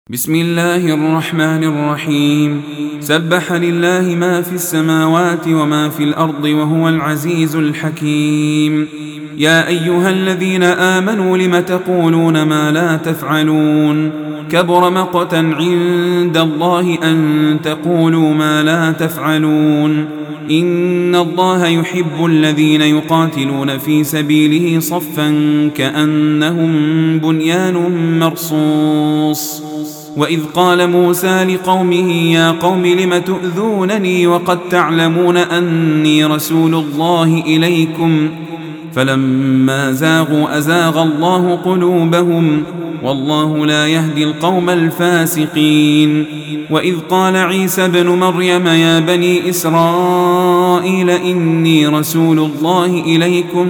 بسم الله الرحمن الرحيم. سبح لله ما في السماوات وما في الأرض وهو العزيز الحكيم. يا أيها الذين آمنوا لم تقولون ما لا تفعلون؟ كبر مقتا عند الله أن تقولوا ما لا تفعلون. إن الله يحب الذين يقاتلون في سبيله صفا كأنهم بنيان مرصوص. وإذ قال موسى لقومه يا قوم لم تؤذونني وقد تعلمون أني رسول الله إليكم فلما زاغوا أزاغ الله قلوبهم والله لا يهدي القوم الفاسقين. وإذ قال عيسى ابن مريم يا بني إسرائيل إني رسول الله إليكم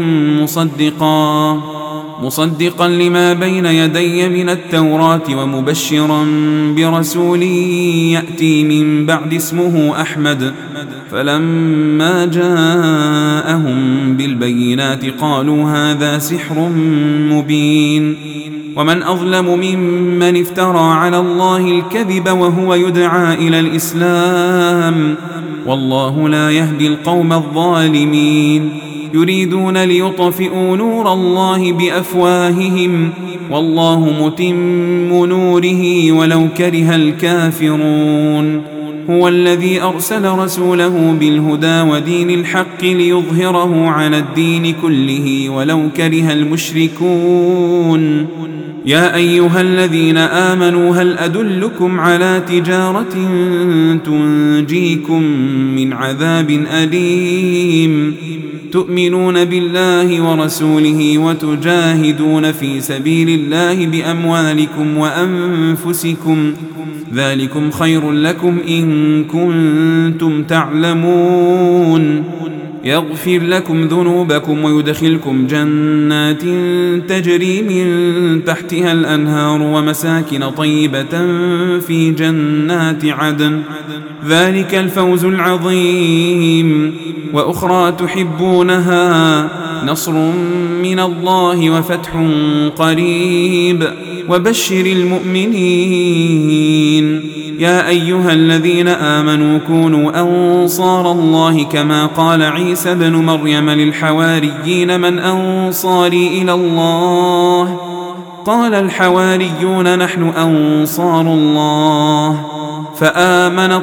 مصدقا لما بين يدي من التوراة ومبشرا برسول يأتي من بعد اسمه أحمد. فلما جاءهم بالبينات قالوا هذا سحر مبين. ومن أظلم ممن افترى على الله الكذب وهو يدعى إلى الإسلام والله لا يهدي القوم الظالمين. يريدون ليطفئوا نور الله بأفواههم والله متم نوره ولو كره الكافرون. هو الذي أرسل رسوله بالهدى ودين الحق ليظهره على الدين كله ولو كره المشركون. يا أيها الذين آمنوا هل أدلكم على تجارة تنجيكم من عذاب أليم؟ تؤمنون بالله ورسوله وتجاهدون في سبيل الله بأموالكم وأنفسكم ذلكم خير لكم إن كنتم تعلمون. يغفر لكم ذنوبكم ويدخلكم جنات تجري من تحتها الأنهار ومساكن طيبة في جنات عدن ذلك الفوز العظيم. وأخرى تحبونها نصر من الله وفتح قريب وبشر المؤمنين. يا أيها الذين آمنوا كونوا أنصار الله كما قال عيسى ابن مريم للحواريين من أنصاري إلى الله؟ قال الحواريون نحن أنصار الله. فآمنت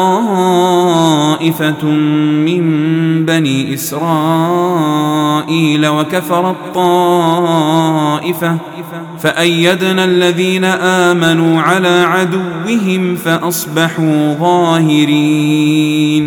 طائفة من بني إسرائيل وكفرت طائفة فأيدنا الذين آمنوا على عدوهم فأصبحوا ظاهرين.